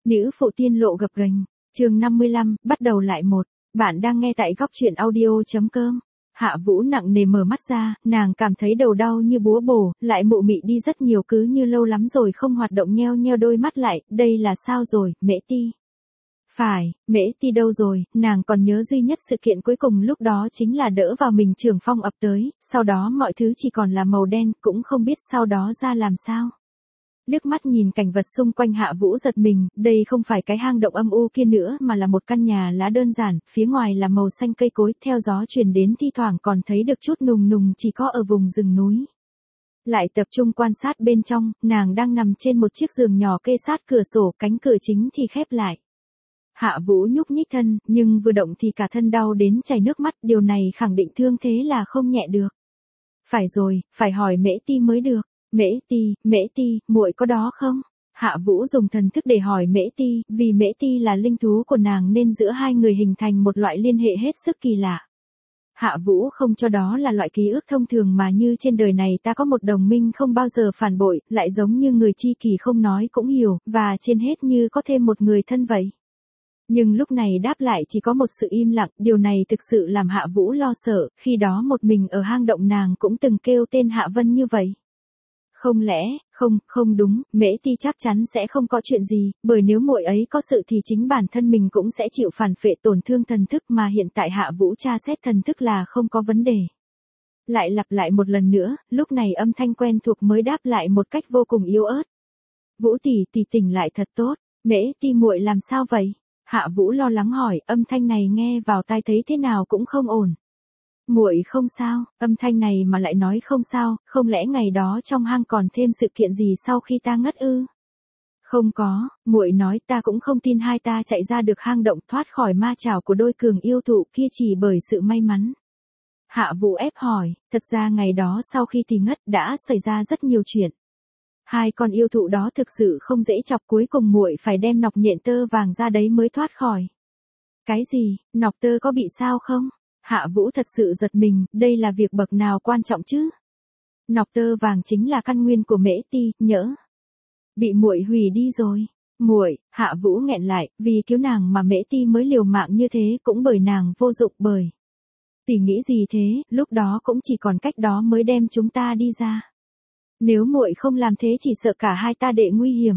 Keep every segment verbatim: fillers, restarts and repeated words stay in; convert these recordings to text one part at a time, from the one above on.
Nữ phụ tiên lộ gập ghềnh, chương năm mươi lăm, bắt đầu lại một. Bạn đang nghe tại góc truyện audio.com. Hạ Vũ nặng nề mở mắt ra, nàng cảm thấy đầu đau như búa bổ, lại mụ mị đi rất nhiều, cứ như lâu lắm rồi không hoạt động, nheo nheo đôi mắt lại, đây là sao rồi, Mễ Ti? Phải, Mễ Ti đâu rồi? Nàng còn nhớ duy nhất sự kiện cuối cùng lúc đó chính là đỡ vào mình Trường Phong ập tới, sau đó mọi thứ chỉ còn là màu đen, cũng không biết sau đó ra làm sao. Liếc mắt nhìn cảnh vật xung quanh, Hạ Vũ giật mình, đây không phải cái hang động âm u kia nữa mà là một căn nhà lá đơn giản, phía ngoài là màu xanh cây cối, theo gió truyền đến thi thoảng còn thấy được chút nùng nùng, chỉ có ở vùng rừng núi. Lại tập trung quan sát bên trong, nàng đang nằm trên một chiếc giường nhỏ kê sát cửa sổ, cánh cửa chính thì khép lại. Hạ Vũ nhúc nhích thân, nhưng vừa động thì cả thân đau đến chảy nước mắt, điều này khẳng định thương thế là không nhẹ được. Phải rồi, phải hỏi Mễ Ti mới được. Mễ Ti, Mễ Ti, muội có đó không? Hạ Vũ dùng thần thức để hỏi Mễ Ti, vì Mễ Ti là linh thú của nàng nên giữa hai người hình thành một loại liên hệ hết sức kỳ lạ. Hạ Vũ không cho đó là loại ký ức thông thường mà như trên đời này ta có một đồng minh không bao giờ phản bội, lại giống như người tri kỷ không nói cũng hiểu, và trên hết như có thêm một người thân vậy. Nhưng lúc này đáp lại chỉ có một sự im lặng, điều này thực sự làm Hạ Vũ lo sợ, khi đó một mình ở hang động nàng cũng từng kêu tên Hạ Vân như vậy. Không lẽ, không, không đúng, Mễ Ti chắc chắn sẽ không có chuyện gì, bởi nếu muội ấy có sự thì chính bản thân mình cũng sẽ chịu phản phệ tổn thương thần thức, mà hiện tại Hạ Vũ tra xét thần thức là không có vấn đề. Lại lặp lại một lần nữa, lúc này âm thanh quen thuộc mới đáp lại một cách vô cùng yếu ớt. Vũ tỷ tỷ tỉnh lại thật tốt, Mễ Ti muội làm sao vậy? Hạ Vũ lo lắng hỏi, âm thanh này nghe vào tai thấy thế nào cũng không ổn. Muội không sao, âm thanh này mà lại nói không sao, không lẽ ngày đó trong hang còn thêm sự kiện gì sau khi ta ngất ư? Không có, muội nói, ta cũng không tin hai ta chạy ra được hang động, thoát khỏi ma chảo của đôi cường yêu thụ kia chỉ bởi sự may mắn. Hạ Vũ ép hỏi, thật ra ngày đó sau khi thì ngất đã xảy ra rất nhiều chuyện. Hai con yêu thụ đó thực sự không dễ chọc, cuối cùng muội phải đem nọc nhện tơ vàng ra đấy mới thoát khỏi. Cái gì, nọc tơ có bị sao không? Hạ Vũ thật sự giật mình, đây là việc bậc nào quan trọng chứ? Nọc tơ vàng chính là căn nguyên của Mễ Ti, nhỡ bị muội hủy đi rồi. Muội, Hạ Vũ nghẹn lại, vì cứu nàng mà Mễ Ti mới liều mạng như thế, cũng bởi nàng vô dụng, bởi tỷ nghĩ gì thế, lúc đó cũng chỉ còn cách đó mới đem chúng ta đi ra. Nếu muội không làm thế chỉ sợ cả hai ta đệ nguy hiểm.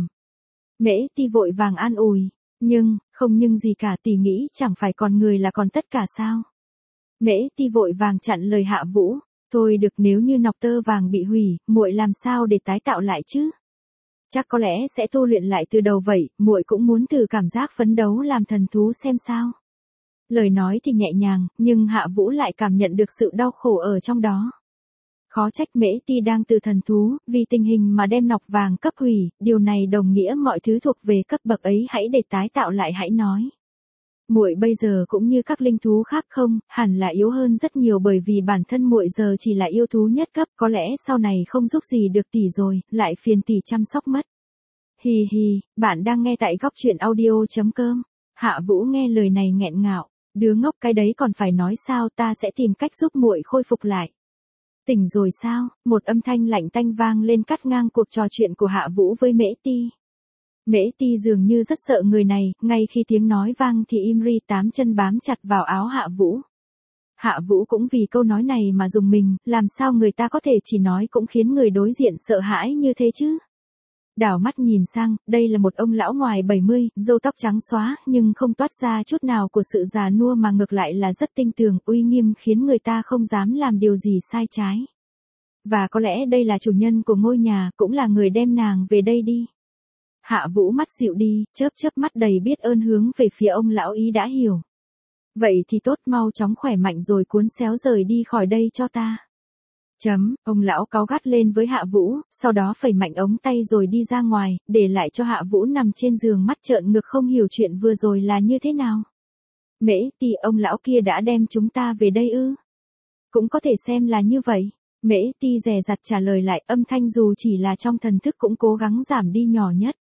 Mễ Ti vội vàng an ủi, nhưng, không nhưng gì cả, tỷ nghĩ chẳng phải còn người là còn tất cả sao? Mễ Ti vội vàng chặn lời Hạ Vũ, thôi được, nếu như nọc tơ vàng bị hủy, muội làm sao để tái tạo lại chứ? Chắc có lẽ sẽ tu luyện lại từ đầu vậy, muội cũng muốn thử cảm giác phấn đấu làm thần thú xem sao. Lời nói thì nhẹ nhàng, nhưng Hạ Vũ lại cảm nhận được sự đau khổ ở trong đó. Khó trách Mễ Ti đang từ thần thú, vì tình hình mà đem nọc vàng cấp hủy, điều này đồng nghĩa mọi thứ thuộc về cấp bậc ấy hãy để tái tạo lại, hãy nói. Muội bây giờ cũng như các linh thú khác không, hẳn là yếu hơn rất nhiều, bởi vì bản thân muội giờ chỉ là yêu thú nhất cấp, có lẽ sau này không giúp gì được tỷ rồi, lại phiền tỷ chăm sóc mất. Hì hì, bạn đang nghe tại góc truyện audio.com. Hạ Vũ nghe lời này nghẹn ngào, đứa ngốc cái đấy còn phải nói sao, ta sẽ tìm cách giúp muội khôi phục lại. Tỉnh rồi sao? Một âm thanh lạnh tanh vang lên cắt ngang cuộc trò chuyện của Hạ Vũ với Mễ Ti. Mễ Ti dường như rất sợ người này, ngay khi tiếng nói vang thì im ri tám chân bám chặt vào áo Hạ Vũ. Hạ Vũ cũng vì câu nói này mà dùng mình, làm sao người ta có thể chỉ nói cũng khiến người đối diện sợ hãi như thế chứ? Đảo mắt nhìn sang, đây là một ông lão ngoài bảy mươi, râu tóc trắng xóa, nhưng không toát ra chút nào của sự già nua mà ngược lại là rất tinh tường, uy nghiêm khiến người ta không dám làm điều gì sai trái. Và có lẽ đây là chủ nhân của ngôi nhà, cũng là người đem nàng về đây đi. Hạ Vũ mắt dịu đi, chớp chớp mắt đầy biết ơn hướng về phía ông lão, ý đã hiểu. Vậy thì tốt, mau chóng khỏe mạnh rồi cuốn xéo rời đi khỏi đây cho ta. Chấm, ông lão cáu gắt lên với Hạ Vũ, sau đó phẩy mạnh ống tay rồi đi ra ngoài, để lại cho Hạ Vũ nằm trên giường mắt trợn ngược không hiểu chuyện vừa rồi là như thế nào. Mễ Ti, ông lão kia đã đem chúng ta về đây ư? Cũng có thể xem là như vậy. Mễ Ti dè dặt trả lời lại, âm thanh dù chỉ là trong thần thức cũng cố gắng giảm đi nhỏ nhất.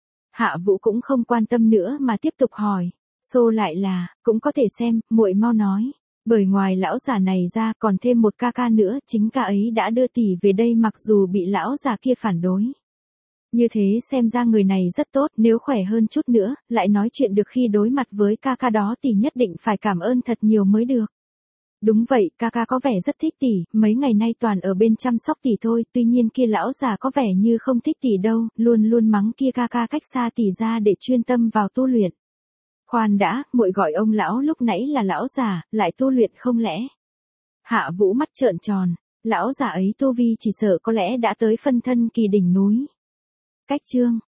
Hạ Vũ cũng không quan tâm nữa mà tiếp tục hỏi, xô lại là, cũng có thể xem, muội mau nói. Bởi ngoài lão già này ra còn thêm một ca ca nữa, chính ca ấy đã đưa tỷ về đây mặc dù bị lão già kia phản đối. Như thế xem ra người này rất tốt, nếu khỏe hơn chút nữa, lại nói chuyện được khi đối mặt với ca ca đó thì nhất định phải cảm ơn thật nhiều mới được. Đúng vậy, ca ca có vẻ rất thích tỷ, mấy ngày nay toàn ở bên chăm sóc tỷ thôi, tuy nhiên kia lão già có vẻ như không thích tỷ đâu, luôn luôn mắng kia ca ca cách xa tỷ ra để chuyên tâm vào tu luyện. Khoan đã, muội gọi ông lão lúc nãy là lão già, lại tu luyện không lẽ? Hạ Vũ mắt trợn tròn, lão già ấy tu vi chỉ sợ có lẽ đã tới phân thân kỳ đỉnh núi. Cách chương